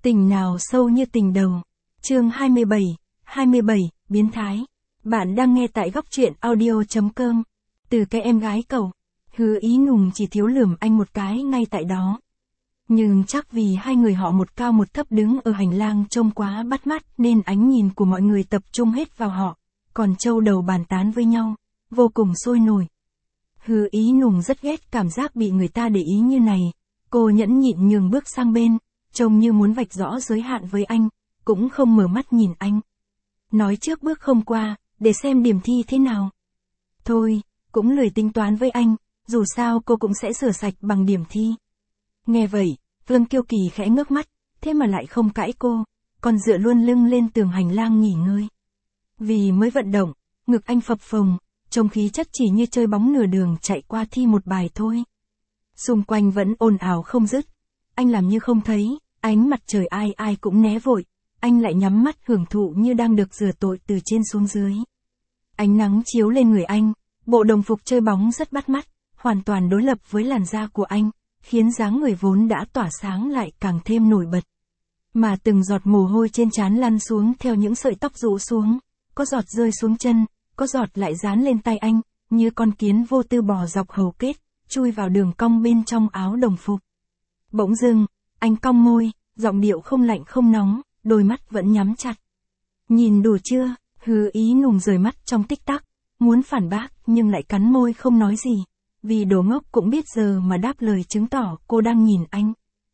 Tình nào sâu như tình đầu. Chương 27, biến thái. Bạn đang nghe tại góc truyện audio.com. Từ cái em gái cậu, Hứa Ý Nùng chỉ thiếu lườm anh một cái ngay tại đó. Nhưng chắc vì hai người họ một cao một thấp đứng ở hành lang trông quá bắt mắt nên ánh nhìn của mọi người tập trung hết vào họ, còn châu đầu bàn tán với nhau, vô cùng sôi nổi. Hứa Ý Nùng rất ghét cảm giác bị người ta để ý như này, cô nhẫn nhịn nhường bước sang bên, trông như muốn vạch rõ giới hạn với anh, cũng không mở mắt nhìn anh. Nói trước bước không qua, để xem điểm thi thế nào. Thôi, cũng lười tính toán với anh, dù sao cô cũng sẽ rửa sạch bằng điểm thi. Nghe vậy, Vương Kiêu Kỳ khẽ ngước mắt, thế mà lại không cãi cô, còn dựa luôn lưng lên tường hành lang nghỉ ngơi. Vì mới vận động, ngực anh phập phồng, trông khí chất chỉ như chơi bóng nửa đường chạy qua thi một bài thôi. Xung quanh vẫn ồn ào không dứt, anh làm như không thấy, ánh mặt trời ai ai cũng né vội, anh lại nhắm mắt hưởng thụ như đang được rửa tội từ trên xuống dưới. Ánh nắng chiếu lên người anh, bộ đồng phục chơi bóng rất bắt mắt, hoàn toàn đối lập với làn da của anh, khiến dáng người vốn đã tỏa sáng lại càng thêm nổi bật. Mà từng giọt mồ hôi trên trán lăn xuống theo những sợi tóc rũ xuống, có giọt rơi xuống chân, có giọt lại dán lên tay anh, như con kiến vô tư bò dọc hầu kết, chui vào đường cong bên trong áo đồng phục. Bỗng dưng, anh cong môi, giọng điệu không lạnh không nóng, đôi mắt vẫn nhắm chặt. Nhìn đủ chưa? Hứa Ý Nùng rời mắt trong tích tắc, muốn phản bác nhưng lại cắn môi không nói gì, vì đồ ngốc cũng biết giờ mà đáp lời chứng tỏ cô đang nhìn anh.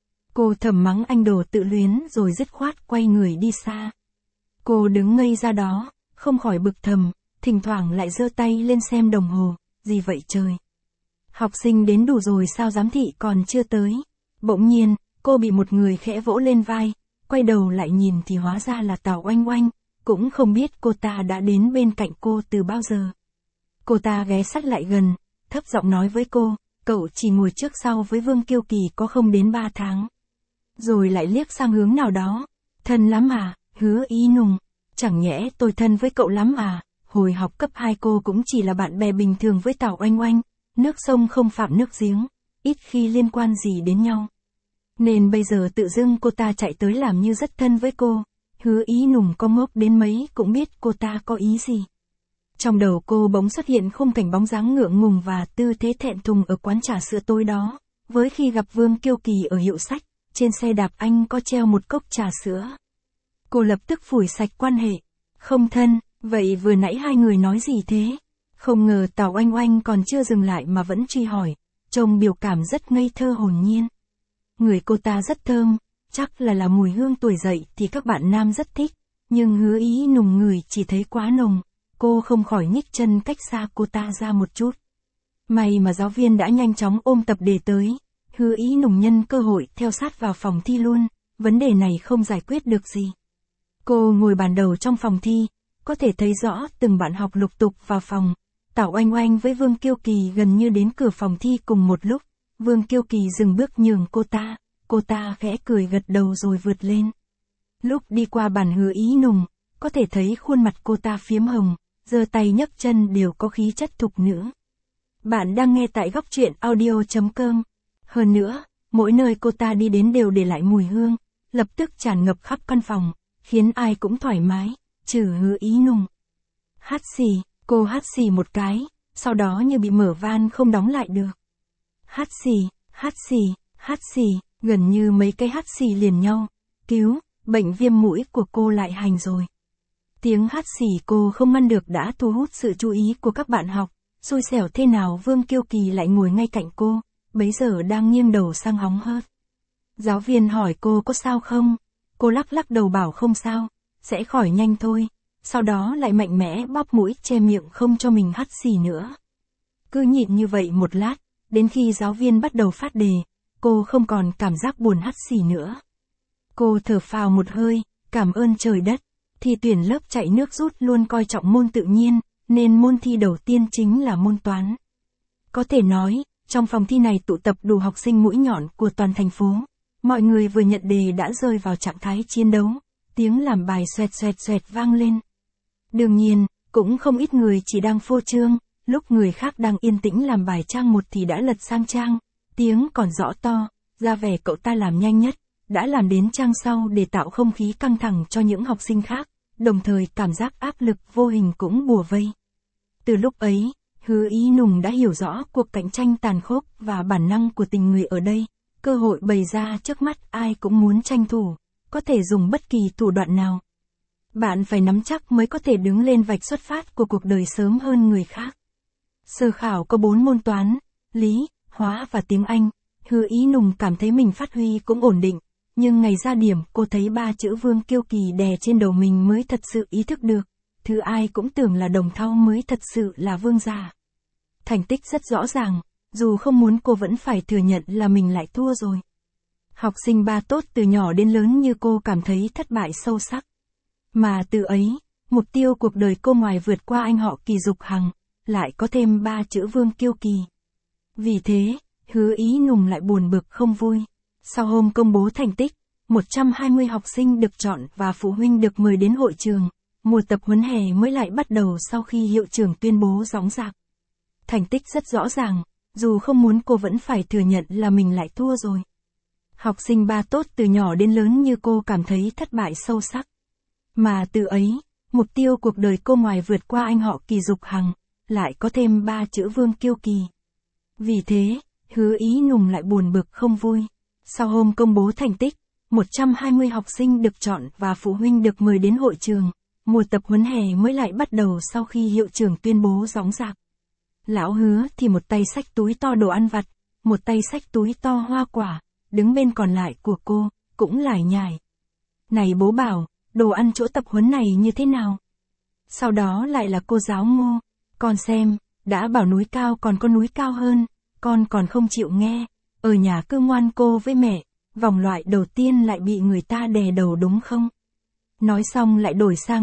Cô thầm mắng anh đồ tự luyến rồi dứt khoát quay người đi xa. Cô đứng ngây ra đó, không khỏi bực thầm, thỉnh thoảng lại giơ tay lên xem đồng hồ, gì vậy trời? Học sinh đến đủ rồi sao giám thị còn chưa tới? Bỗng nhiên, cô bị một người khẽ vỗ lên vai, quay đầu lại nhìn thì hóa ra là Tào Oanh Oanh, cũng không biết cô ta đã đến bên cạnh cô từ bao giờ. Cô ta ghé sát lại gần, thấp giọng nói với cô, cậu chỉ ngồi trước sau với Vương Kiêu Kỳ có không đến 3 tháng. Rồi lại liếc sang hướng nào đó, thân lắm à, Hứa Ý Nùng, chẳng nhẽ tôi thân với cậu lắm à, hồi học cấp 2 cô cũng chỉ là bạn bè bình thường với Tào Oanh Oanh, nước sông không phạm nước giếng, ít khi liên quan gì đến nhau. Nên bây giờ tự dưng cô ta chạy tới làm như rất thân với cô, Hứa Ý Nùng có ngốc đến mấy cũng biết cô ta có ý gì. Trong đầu cô bỗng xuất hiện khung cảnh bóng dáng ngượng ngùng và tư thế thẹn thùng ở quán trà sữa tối đó, với khi gặp Vương Kiêu Kỳ ở hiệu sách, trên xe đạp anh có treo một cốc trà sữa. Cô lập tức phủi sạch quan hệ, không thân, vậy vừa nãy hai người nói gì thế? Không ngờ Tào Oanh Oanh còn chưa dừng lại mà vẫn truy hỏi, trông biểu cảm rất ngây thơ hồn nhiên. Người cô ta rất thơm, chắc là mùi hương tuổi dậy thì các bạn nam rất thích, nhưng Hứa Ý Nùng ngửi chỉ thấy quá nồng, cô không khỏi nhích chân cách xa cô ta ra một chút. May mà giáo viên đã nhanh chóng ôm tập đề tới, Hứa Ý Nùng nhân cơ hội theo sát vào phòng thi luôn, vấn đề này không giải quyết được gì. Cô ngồi bàn đầu trong phòng thi, có thể thấy rõ từng bạn học lục tục vào phòng. Tào Oanh Oanh với Vương Kiêu Kỳ gần như đến cửa phòng thi cùng một lúc. Vương Kiêu Kỳ dừng bước nhường cô ta khẽ cười gật đầu rồi vượt lên. Lúc đi qua bàn Hứa Ý Nùng, có thể thấy khuôn mặt cô ta phiếm hồng, giơ tay nhấc chân đều có khí chất thục nữ. Bạn đang nghe tại góc truyện audio.com. Hơn nữa, mỗi nơi cô ta đi đến đều để lại mùi hương, lập tức tràn ngập khắp căn phòng, khiến ai cũng thoải mái, trừ Hứa Ý Nùng. Hắt xì, cô hắt xì một cái, sau đó như bị mở van không đóng lại được. Hắt xì, hắt xì, hắt xì, gần như mấy cái hắt xì liền nhau. Cứu, bệnh viêm mũi của cô lại hành rồi. Tiếng hắt xì cô không ngăn được đã thu hút sự chú ý của các bạn học. Xui xẻo thế nào Vương Kiêu Kỳ lại ngồi ngay cạnh cô, bấy giờ đang nghiêng đầu sang hóng hớt. Giáo viên hỏi cô có sao không? Cô lắc lắc đầu bảo không sao, sẽ khỏi nhanh thôi. Sau đó lại mạnh mẽ bóp mũi che miệng không cho mình hắt xì nữa. Cứ nhịn như vậy một lát, đến khi giáo viên bắt đầu phát đề, cô không còn cảm giác buồn hắt xì nữa. Cô thở phào một hơi, cảm ơn trời đất. Thi tuyển lớp chạy nước rút luôn coi trọng môn tự nhiên, nên môn thi đầu tiên chính là môn toán. Có thể nói, trong phòng thi này tụ tập đủ học sinh mũi nhọn của toàn thành phố. Mọi người vừa nhận đề đã rơi vào trạng thái chiến đấu, tiếng làm bài xoẹt xoẹt xoẹt vang lên. Đương nhiên, cũng không ít người chỉ đang phô trương, lúc người khác đang yên tĩnh làm bài trang 1 thì đã lật sang trang, tiếng còn rõ to, ra vẻ cậu ta làm nhanh nhất, đã làm đến trang sau để tạo không khí căng thẳng cho những học sinh khác, đồng thời cảm giác áp lực vô hình cũng bủa vây. Từ lúc ấy, Hứa Ý Nùng đã hiểu rõ cuộc cạnh tranh tàn khốc và bản năng của tình người ở đây, cơ hội bày ra trước mắt ai cũng muốn tranh thủ, có thể dùng bất kỳ thủ đoạn nào. Bạn phải nắm chắc mới có thể đứng lên vạch xuất phát của cuộc đời sớm hơn người khác. Sơ khảo có 4 môn toán, lý, hóa và tiếng Anh. Hứa Ý Nùng cảm thấy mình phát huy cũng ổn định, nhưng ngày ra điểm cô thấy 3 chữ Vương Kiêu Kỳ đè trên đầu mình mới thật sự ý thức được, thứ ai cũng tưởng là Đồng Thau mới thật sự là vương gia. Thành tích rất rõ ràng, dù không muốn cô vẫn phải thừa nhận là mình lại thua rồi. Học sinh ba tốt từ nhỏ đến lớn như cô cảm thấy thất bại sâu sắc. Mà từ ấy, mục tiêu cuộc đời cô ngoài vượt qua anh họ Kỳ Dục Hằng, lại có thêm 3 chữ Vương Kiêu Kỳ. Vì thế, Hứa Ý Nùng lại buồn bực không vui. Sau hôm công bố thành tích, 120 học sinh được chọn và phụ huynh được mời đến hội trường. Mùa tập huấn hè mới lại bắt đầu sau khi hiệu trưởng tuyên bố rõng rạc. Thành tích rất rõ ràng, dù không muốn cô vẫn phải thừa nhận là mình lại thua rồi. Học sinh ba tốt từ nhỏ đến lớn như cô cảm thấy thất bại sâu sắc. Mà từ ấy, mục tiêu cuộc đời cô ngoài vượt qua anh họ Kỳ Dục Hằng, lại có thêm 3 chữ Vương Kiêu Kỳ. Vì thế, Hứa Ý Nùng lại buồn bực không vui. Sau hôm công bố thành tích, 120 học sinh được chọn và phụ huynh được mời đến hội trường. Mùa tập huấn hè mới lại bắt đầu sau khi hiệu trưởng tuyên bố rõng rạc. Lão Hứa thì một tay xách túi to đồ ăn vặt, một tay xách túi to hoa quả, đứng bên còn lại của cô, cũng lải nhải. Này bố bảo, đồ ăn chỗ tập huấn này như thế nào? Sau đó lại là cô giáo Ngô, con xem, đã bảo núi cao còn có núi cao hơn, con còn không chịu nghe, ở nhà cứ ngoan cô với mẹ, vòng loại đầu tiên lại bị người ta đè đầu đúng không? Nói xong lại đổi sang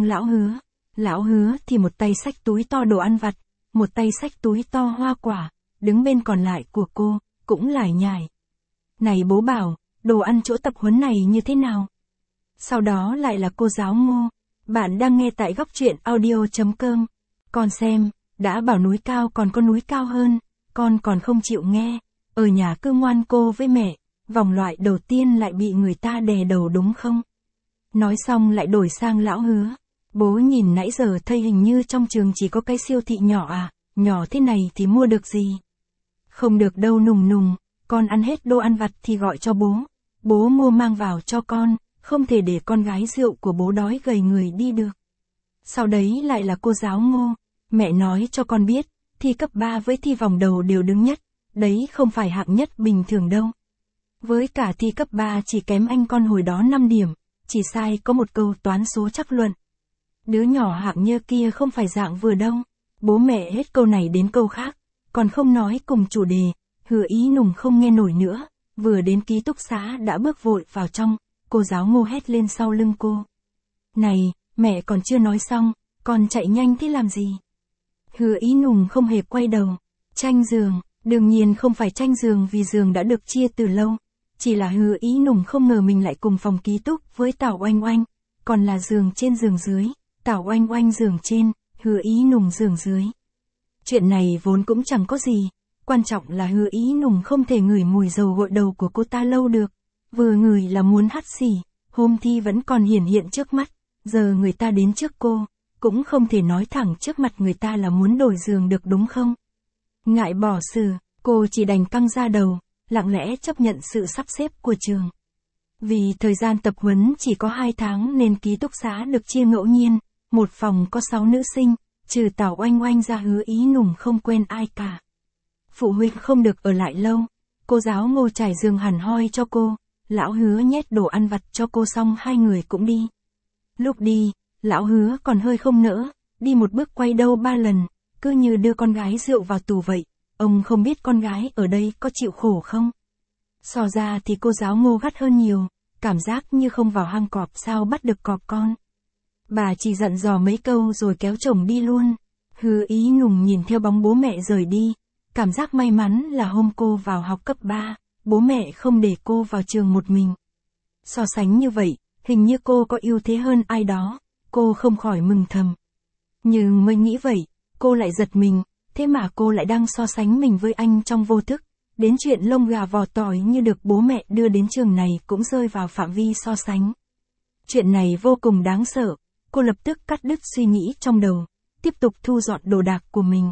Lão Hứa thì một tay xách túi to đồ ăn vặt, một tay xách túi to hoa quả, đứng bên còn lại của cô, cũng lải nhải. Này bố bảo, đồ ăn chỗ tập huấn này như thế nào? Sau đó lại là cô giáo Ngô, bạn đang nghe tại góc truyện audio.com. Con xem, đã bảo núi cao còn có núi cao hơn, con còn không chịu nghe, ở nhà cứ ngoan cô với mẹ, vòng loại đầu tiên lại bị người ta đè đầu đúng không? Nói xong lại đổi sang Lão Hứa. Bố nhìn nãy giờ thấy hình như trong trường chỉ có cái siêu thị nhỏ à, nhỏ thế này thì mua được gì? Không được đâu Nùng, con ăn hết đồ ăn vặt thì gọi cho bố mua mang vào cho con, không thể để con gái rượu của bố đói gầy người đi được. Sau đấy lại là cô giáo Ngô, mẹ nói cho con biết, thi cấp 3 với thi vòng đầu đều đứng nhất, đấy không phải hạng nhất bình thường đâu. Với cả thi cấp 3 chỉ kém anh con hồi đó 5 điểm, chỉ sai có một câu toán số trắc luận. Đứa nhỏ hạng như kia không phải dạng vừa đâu. Bố mẹ hết câu này đến câu khác, còn không nói cùng chủ đề. Hứa Ý Nùng không nghe nổi nữa, vừa đến ký túc xá đã bước vội vào trong, cô giáo Ngô hét lên sau lưng cô. Này, mẹ còn chưa nói xong, con chạy nhanh thế làm gì? Hứa Ý Nùng không hề quay đầu. Tranh giường, đương nhiên không phải tranh giường vì giường đã được chia từ lâu. Chỉ là Hứa Ý Nùng không ngờ mình lại cùng phòng ký túc với Tảo Oanh Oanh, còn là giường trên giường dưới, Tảo Oanh Oanh giường trên, Hứa Ý Nùng giường dưới. Chuyện này vốn cũng chẳng có gì, quan trọng là Hứa Ý Nùng không thể ngửi mùi dầu gội đầu của cô ta lâu được, vừa ngửi là muốn hắt xì, hôm thi vẫn còn hiển hiện trước mắt, giờ người ta đến trước cô, cũng không thể nói thẳng trước mặt người ta là muốn đổi giường được đúng không? Ngại bỏ xử, cô chỉ đành căng ra đầu, lặng lẽ chấp nhận sự sắp xếp của trường. Vì thời gian tập huấn chỉ có 2 tháng nên ký túc xá được chia ngẫu nhiên, một phòng có 6 nữ sinh, trừ Tảo Oanh Oanh ra Hứa Ý Nùng không quen ai cả. Phụ huynh không được ở lại lâu, cô giáo Ngô trải giường hẳn hoi cho cô, Lão Hứa nhét đồ ăn vặt cho cô xong hai người cũng đi. Lúc đi, Lão Hứa còn hơi không nỡ, đi một bước quay đâu 3 lần, cứ như đưa con gái rượu vào tù vậy. Ông không biết con gái ở đây có chịu khổ không? So ra thì cô giáo Ngô gắt hơn nhiều, cảm giác như không vào hang cọp sao bắt được cọp con. Bà chỉ dặn dò mấy câu rồi kéo chồng đi luôn. Hứa Ý Nùng nhìn theo bóng bố mẹ rời đi, cảm giác may mắn là hôm cô vào học cấp 3, bố mẹ không để cô vào trường một mình. So sánh như vậy, hình như cô có ưu thế hơn ai đó, cô không khỏi mừng thầm. Nhưng mới nghĩ vậy, cô lại giật mình, thế mà cô lại đang so sánh mình với anh trong vô thức, đến chuyện lông gà vò tỏi như được bố mẹ đưa đến trường này cũng rơi vào phạm vi so sánh. Chuyện này vô cùng đáng sợ, cô lập tức cắt đứt suy nghĩ trong đầu, tiếp tục thu dọn đồ đạc của mình.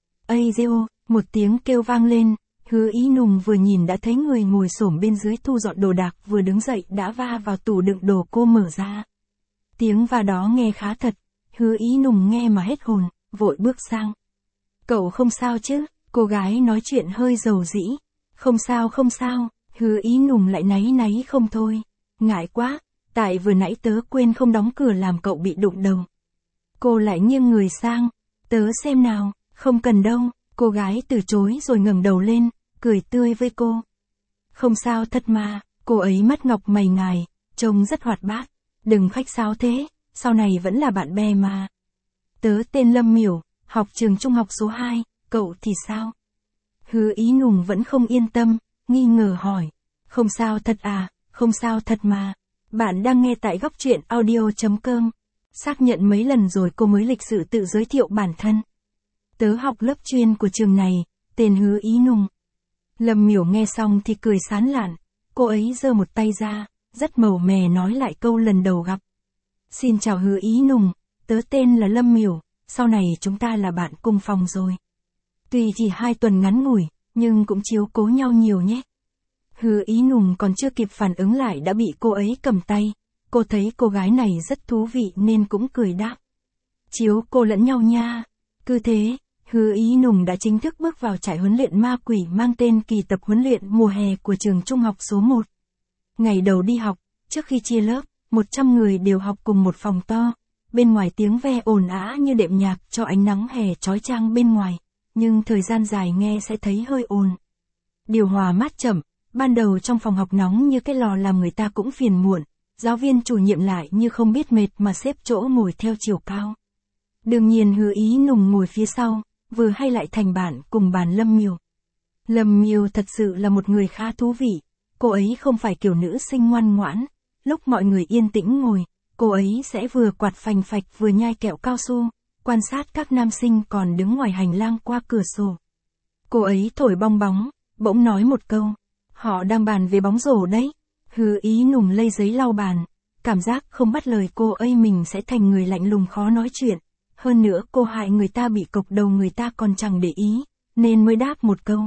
Ây rêu, một tiếng kêu vang lên, Hứa Ý Nùng vừa nhìn đã thấy người ngồi xổm bên dưới thu dọn đồ đạc vừa đứng dậy đã va vào tủ đựng đồ cô mở ra. Tiếng va đó nghe khá thật, Hứa Ý Nùng nghe mà hết hồn, vội bước sang. Cậu không sao chứ? Cô gái nói chuyện hơi dầu dĩ. Không sao, Hứa Ý Nùng lại náy náy không thôi. Ngại quá, tại vừa nãy tớ quên không đóng cửa làm cậu bị đụng đầu. Cô lại nghiêng người sang, tớ xem nào, không cần đâu, cô gái từ chối rồi ngẩng đầu lên, cười tươi với cô. Không sao thật mà, cô ấy mắt ngọc mày ngài, trông rất hoạt bát, đừng khách sáo thế, sau này vẫn là bạn bè mà. Tớ tên Lâm Miểu, học trường trung học số 2, cậu thì sao? Hứa Ý Nùng vẫn không yên tâm, nghi ngờ hỏi. Không sao thật à, không sao thật mà. Bạn đang nghe tại góc truyện audio.com. Xác nhận mấy lần rồi cô mới lịch sự tự giới thiệu bản thân. Tớ học lớp chuyên của trường này, tên Hứa Ý Nùng. Lâm Miểu nghe xong thì cười sán lạn, cô ấy giơ một tay ra, rất màu mè nói lại câu lần đầu gặp. Xin chào Hứa Ý Nùng, tớ tên là Lâm Miểu, sau này chúng ta là bạn cùng phòng rồi. Tuy chỉ 2 tuần ngắn ngủi, nhưng cũng chiếu cố nhau nhiều nhé. Hứa Ý Nùng còn chưa kịp phản ứng lại đã bị cô ấy cầm tay, cô thấy cô gái này rất thú vị nên cũng cười đáp. Chiếu cô lẫn nhau nha. Cứ thế, Hứa Ý Nùng đã chính thức bước vào trại huấn luyện ma quỷ mang tên kỳ tập huấn luyện mùa hè của trường trung học số 1. Ngày đầu đi học, trước khi chia lớp, 100 người đều học cùng một phòng to. Bên ngoài tiếng ve ồn ào như đệm nhạc cho ánh nắng hè chói chang bên ngoài, nhưng thời gian dài nghe sẽ thấy hơi ồn. Điều hòa mát chậm, ban đầu trong phòng học nóng như cái lò làm người ta cũng phiền muộn, giáo viên chủ nhiệm lại như không biết mệt mà xếp chỗ ngồi theo chiều cao. Đương nhiên Hứa Ý Nùng ngồi phía sau, vừa hay lại thành bạn cùng bàn Lâm Miểu. Lâm Miểu thật sự là một người khá thú vị, cô ấy không phải kiểu nữ sinh ngoan ngoãn, lúc mọi người yên tĩnh ngồi, cô ấy sẽ vừa quạt phành phạch vừa nhai kẹo cao su, quan sát các nam sinh còn đứng ngoài hành lang qua cửa sổ. Cô ấy thổi bong bóng, bỗng nói một câu, họ đang bàn về bóng rổ đấy. Hứa Ý Nùng lây giấy lau bàn, cảm giác không bắt lời cô ấy mình sẽ thành người lạnh lùng khó nói chuyện. Hơn nữa cô hại người ta bị cộc đầu người ta còn chẳng để ý, nên mới đáp một câu.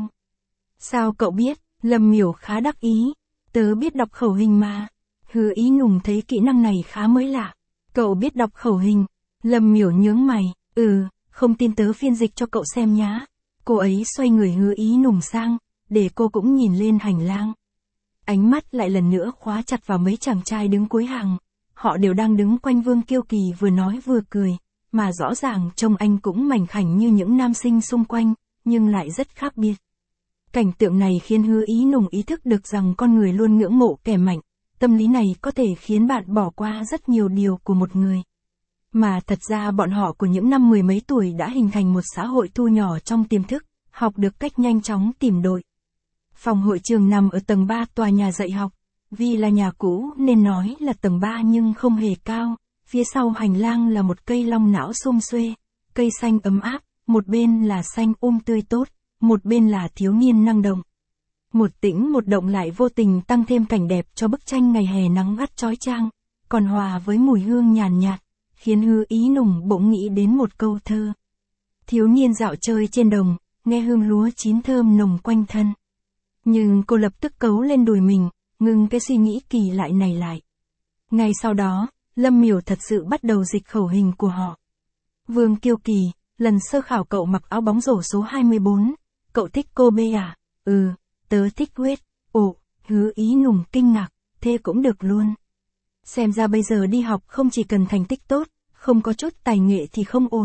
Sao cậu biết? Lâm Miểu khá đắc ý. Tớ biết đọc khẩu hình mà. Hứa Ý Nùng thấy kỹ năng này khá mới lạ. Cậu biết đọc khẩu hình? Lâm Miểu nhướng mày. Không tin tớ phiên dịch cho cậu xem nhá. Cô ấy xoay người Hứa Ý Nùng sang, để cô cũng nhìn lên hành lang. Ánh mắt lại lần nữa khóa chặt vào mấy chàng trai đứng cuối hàng. Họ đều đang đứng quanh Vương Kiêu Kỳ vừa nói vừa cười, mà rõ ràng trông anh cũng mảnh khảnh như những nam sinh xung quanh, nhưng lại rất khác biệt. Cảnh tượng này khiến Hứa Ý Nùng ý thức được rằng con người luôn ngưỡng mộ kẻ mạnh, tâm lý này có thể khiến bạn bỏ qua rất nhiều điều của một người. Mà thật ra bọn họ của những năm 10 mấy tuổi đã hình thành một xã hội thu nhỏ trong tiềm thức, học được cách nhanh chóng tìm đội. Phòng hội trường nằm ở tầng 3 tòa nhà dạy học, vì là nhà cũ nên nói là tầng 3 nhưng không hề cao, phía sau hành lang là một cây long não sum xuê, cây xanh ấm áp, một bên là xanh tươi tốt, một bên là thiếu niên năng động. Một tĩnh một động lại vô tình tăng thêm cảnh đẹp cho bức tranh ngày hè nắng gắt chói chang, còn hòa với mùi hương nhàn nhạt, khiến Hứa Ý Nùng bỗng nghĩ đến một câu thơ. Thiếu niên dạo chơi trên đồng, nghe hương lúa chín thơm nồng quanh thân. Nhưng cô lập tức cấu lên đùi mình, ngừng cái suy nghĩ kỳ lạ này lại. Ngay sau đó, Lâm Miểu thật sự bắt đầu dịch khẩu hình của họ. Vương Kiêu Kỳ, lần sơ khảo cậu mặc áo bóng rổ số 24, cậu thích cô B à? Tớ thích Quyết. Ồ, Hứa Ý Nùng kinh ngạc, thế cũng được luôn. Xem ra bây giờ đi học không chỉ cần thành tích tốt, không có chút tài nghệ thì không ổn.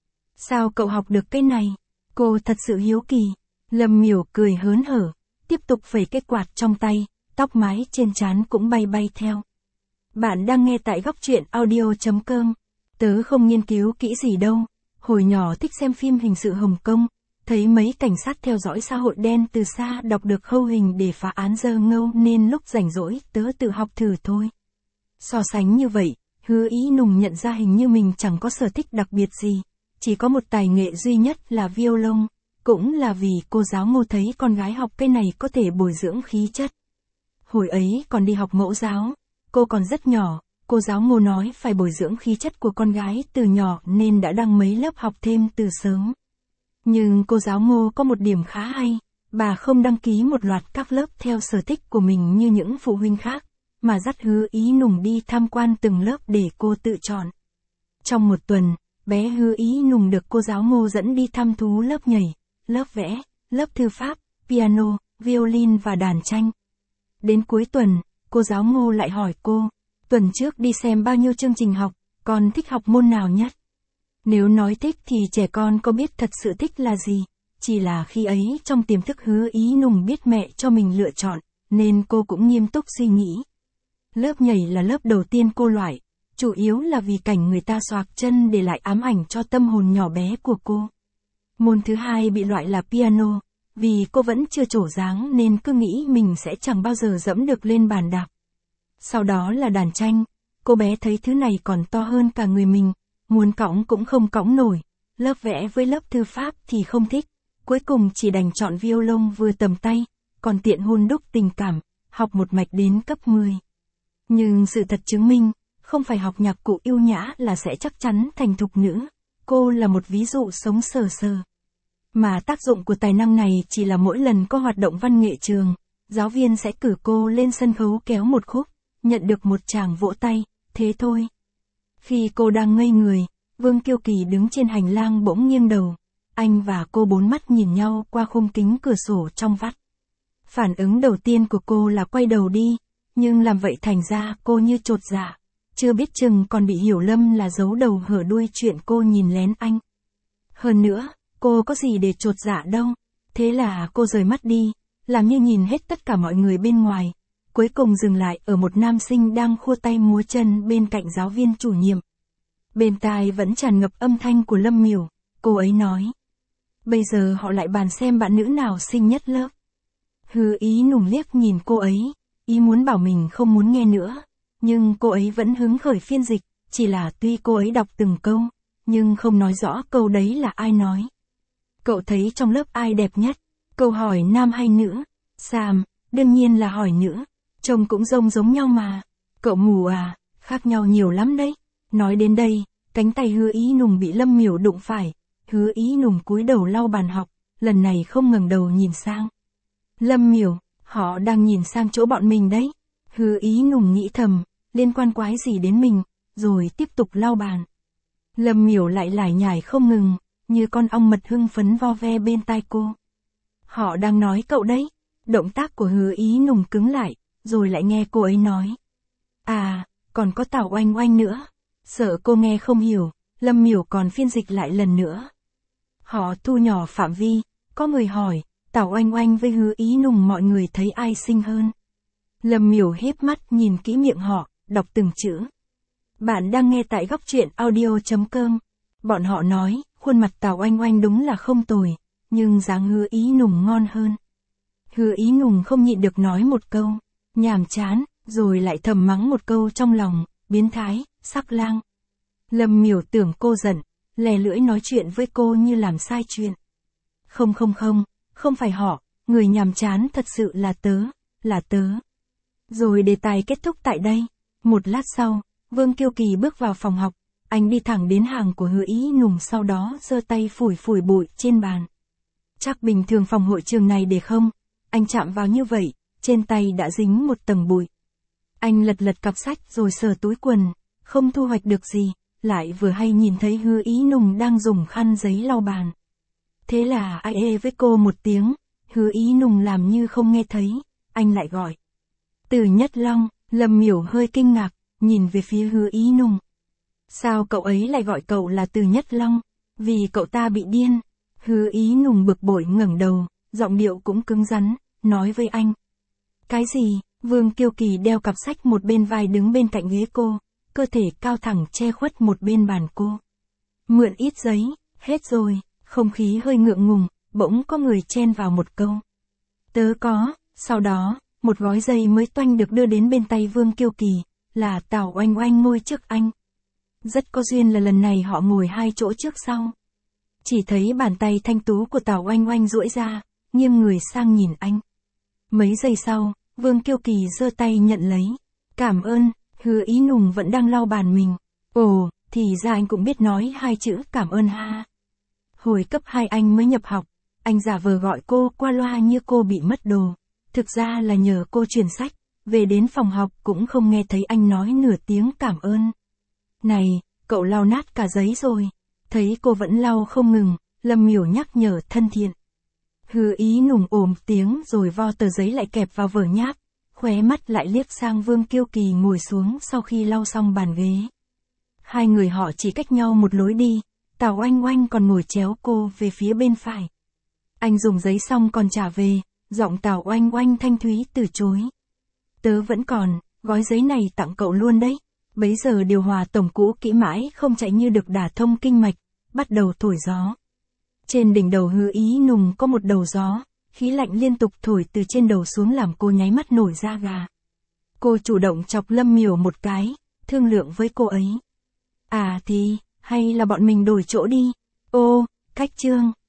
Sao cậu học được cái này? Cô thật sự hiếu kỳ. Lâm Miểu cười hớn hở, tiếp tục phẩy cái quạt trong tay, tóc mái trên trán cũng bay bay theo. Bạn đang nghe tại góc truyện audio.com. Tớ không nghiên cứu kỹ gì đâu. Hồi nhỏ thích xem phim hình sự Hồng Kông, thấy mấy cảnh sát theo dõi xã hội đen từ xa đọc được khâu hình để phá án dơ ngâu nên lúc rảnh rỗi tớ tự học thử thôi. So sánh như vậy, Hứa Ý Nùng nhận ra hình như mình chẳng có sở thích đặc biệt gì, chỉ có một tài nghệ duy nhất là violon, cũng là vì cô giáo Ngô thấy con gái học cái này có thể bồi dưỡng khí chất. Hồi ấy còn đi học mẫu giáo, cô còn rất nhỏ, cô giáo Ngô nói phải bồi dưỡng khí chất của con gái từ nhỏ nên đã đăng mấy lớp học thêm từ sớm. Nhưng cô giáo Ngô có một điểm khá hay, bà không đăng ký một loạt các lớp theo sở thích của mình như những phụ huynh khác, mà dắt Hứa Ý Nùng đi tham quan từng lớp để cô tự chọn. Trong một tuần, bé Hứa Ý Nùng được cô giáo Ngô dẫn đi thăm thú lớp nhảy, lớp vẽ, lớp thư pháp, piano, violin và đàn tranh. Đến cuối tuần, cô giáo Ngô lại hỏi cô, tuần trước đi xem bao nhiêu chương trình học, con thích học môn nào nhất? Nếu nói thích thì trẻ con có biết thật sự thích là gì, chỉ là khi ấy trong tiềm thức Hứa Ý Nùng biết mẹ cho mình lựa chọn, nên cô cũng nghiêm túc suy nghĩ. Lớp nhảy là lớp đầu tiên cô loại, chủ yếu là vì cảnh người ta xoạc chân để lại ám ảnh cho tâm hồn nhỏ bé của cô. Môn thứ hai bị loại là piano, vì cô vẫn chưa trổ dáng nên cứ nghĩ mình sẽ chẳng bao giờ dẫm được lên bàn đạp. Sau đó là đàn tranh, cô bé thấy thứ này còn to hơn cả người mình, muốn cõng cũng không cõng nổi, lớp vẽ với lớp thư pháp thì không thích, cuối cùng chỉ đành chọn violon vừa tầm tay, còn tiện hun đúc tình cảm, học một mạch đến cấp 10. Nhưng sự thật chứng minh, không phải học nhạc cụ yêu nhã là sẽ chắc chắn thành thục nữ, cô là một ví dụ sống sờ sờ. Mà tác dụng của tài năng này chỉ là mỗi lần có hoạt động văn nghệ trường, giáo viên sẽ cử cô lên sân khấu kéo một khúc, nhận được một tràng vỗ tay, thế thôi. Khi cô đang ngây người, Vương Kiêu Kỳ đứng trên hành lang bỗng nghiêng đầu, anh và cô bốn mắt nhìn nhau qua khung kính cửa sổ trong vắt. Phản ứng đầu tiên của cô là quay đầu đi, nhưng làm vậy thành ra cô như chột dạ, chưa biết chừng còn bị hiểu lầm là giấu đầu hở đuôi chuyện cô nhìn lén anh. Hơn nữa, cô có gì để chột dạ đâu, thế là cô rời mắt đi, làm như nhìn hết tất cả mọi người bên ngoài, cuối cùng dừng lại ở một nam sinh đang khua tay múa chân bên cạnh giáo viên chủ nhiệm. Bên tai vẫn tràn ngập âm thanh của Lâm Miểu, cô ấy nói. Bây giờ họ lại bàn xem bạn nữ nào xinh nhất lớp. Hứa Ý Nùng liếc nhìn cô ấy, ý muốn bảo mình không muốn nghe nữa, nhưng cô ấy vẫn hứng khởi phiên dịch, chỉ là tuy cô ấy đọc từng câu, nhưng không nói rõ câu đấy là ai nói. Cậu thấy trong lớp ai đẹp nhất? Câu hỏi nam hay nữ? Sam, đương nhiên là hỏi nữ, trông cũng giống nhau mà. Cậu mù à, khác nhau nhiều lắm đấy. Nói đến đây, cánh tay Hứa Ý Nùng bị Lâm Miểu đụng phải, Hứa Ý Nùng cúi đầu lau bàn học, lần này không ngẩng đầu nhìn sang. Lâm Miểu, họ đang nhìn sang chỗ bọn mình đấy. Hứa Ý Nùng nghĩ thầm, liên quan quái gì đến mình, rồi tiếp tục lau bàn. Lâm Miểu lại lải nhải không ngừng, như con ong mật hưng phấn vo ve bên tai cô. Họ đang nói cậu đấy. Động tác của Hứa Ý Nùng cứng lại, rồi lại nghe cô ấy nói. À, còn có Tào Oanh Oanh nữa. Sợ cô nghe không hiểu, Lâm Miểu còn phiên dịch lại lần nữa. Họ thu nhỏ phạm vi, có người hỏi, Tào Oanh Oanh với Hứa Ý Nùng mọi người thấy ai xinh hơn. Lâm Miểu híp mắt nhìn kỹ miệng họ, đọc từng chữ. Bạn đang nghe tại Góc Truyện Audio.com. Bọn họ nói, khuôn mặt Tào Oanh Oanh đúng là không tồi, nhưng dáng Hứa Ý Nùng ngon hơn. Hứa Ý Nùng không nhịn được nói một câu, nhàm chán, rồi lại thầm mắng một câu trong lòng, biến thái, sắc lang. Lâm Miểu tưởng cô giận, lè lưỡi nói chuyện với cô như làm sai chuyện. Không phải họ, người nhàm chán thật sự là tớ. Rồi đề tài kết thúc tại đây. Một lát sau, Vương Kiêu Kỳ bước vào phòng học, anh đi thẳng đến hàng của Hứa Ý Nùng sau đó giơ tay phủi bụi trên bàn. Chắc bình thường phòng hội trường này để không, anh chạm vào như vậy, trên tay đã dính một tầng bụi. Anh lật cặp sách rồi sờ túi quần, không thu hoạch được gì, lại vừa hay nhìn thấy Hứa Ý Nùng đang dùng khăn giấy lau bàn. Thế là ai ê với cô một tiếng, Hứa Ý Nùng làm như không nghe thấy, anh lại gọi. Từ Nhất Long, Lâm Miểu hơi kinh ngạc, nhìn về phía Hứa Ý Nùng. Sao cậu ấy lại gọi cậu là Từ Nhất Long? Vì cậu ta bị điên. Hứa Ý Nùng bực bội ngẩng đầu, giọng điệu cũng cứng rắn, nói với anh. Cái gì? Vương Kiêu Kỳ đeo cặp sách một bên vai đứng bên cạnh ghế cô, cơ thể cao thẳng che khuất một bên bàn cô. Mượn ít giấy, hết rồi, không khí hơi ngượng ngùng, bỗng có người chen vào một câu. Tớ có, sau đó, một gói giấy mới toanh được đưa đến bên tay Vương Kiêu Kỳ, là Tào Oanh Oanh ngồi trước anh. Rất có duyên là lần này họ ngồi hai chỗ trước sau. Chỉ thấy bàn tay thanh tú của Tào Oanh Oanh duỗi ra, nghiêng người sang nhìn anh. Mấy giây sau, Vương Kiêu Kỳ giơ tay nhận lấy. Cảm ơn, Hứa Ý Nùng vẫn đang lau bàn mình. Ồ, thì ra anh cũng biết nói 2 chữ cảm ơn ha. Hồi cấp 2 anh mới nhập học, anh giả vờ gọi cô qua loa như cô bị mất đồ. Thực ra là nhờ cô truyền sách, về đến phòng học cũng không nghe thấy anh nói nửa tiếng cảm ơn. Này, cậu lau nát cả giấy rồi. Thấy cô vẫn lau không ngừng, Lâm Miểu nhắc nhở thân thiện. Hứa Ý Nùng ồm tiếng rồi vo tờ giấy lại kẹp vào vở nháp, khóe mắt lại liếc sang Vương Kiêu Kỳ ngồi xuống sau khi lau xong bàn ghế. Hai người họ chỉ cách nhau một lối đi, Tào Oanh Oanh còn ngồi chéo cô về phía bên phải. Anh dùng giấy xong còn trả về, giọng Tào Oanh Oanh thanh thúy từ chối. Tớ vẫn còn, gói giấy này tặng cậu luôn đấy. Bấy giờ điều hòa tổng cũ kỹ mãi không chạy như được đả thông kinh mạch, bắt đầu thổi gió. Trên đỉnh đầu Hứa Ý Nùng có một đầu gió, khí lạnh liên tục thổi từ trên đầu xuống làm cô nháy mắt nổi da gà. Cô chủ động chọc Lâm Miểu một cái, thương lượng với cô ấy. À thì, hay là bọn mình đổi chỗ đi. Ô, cách Trương.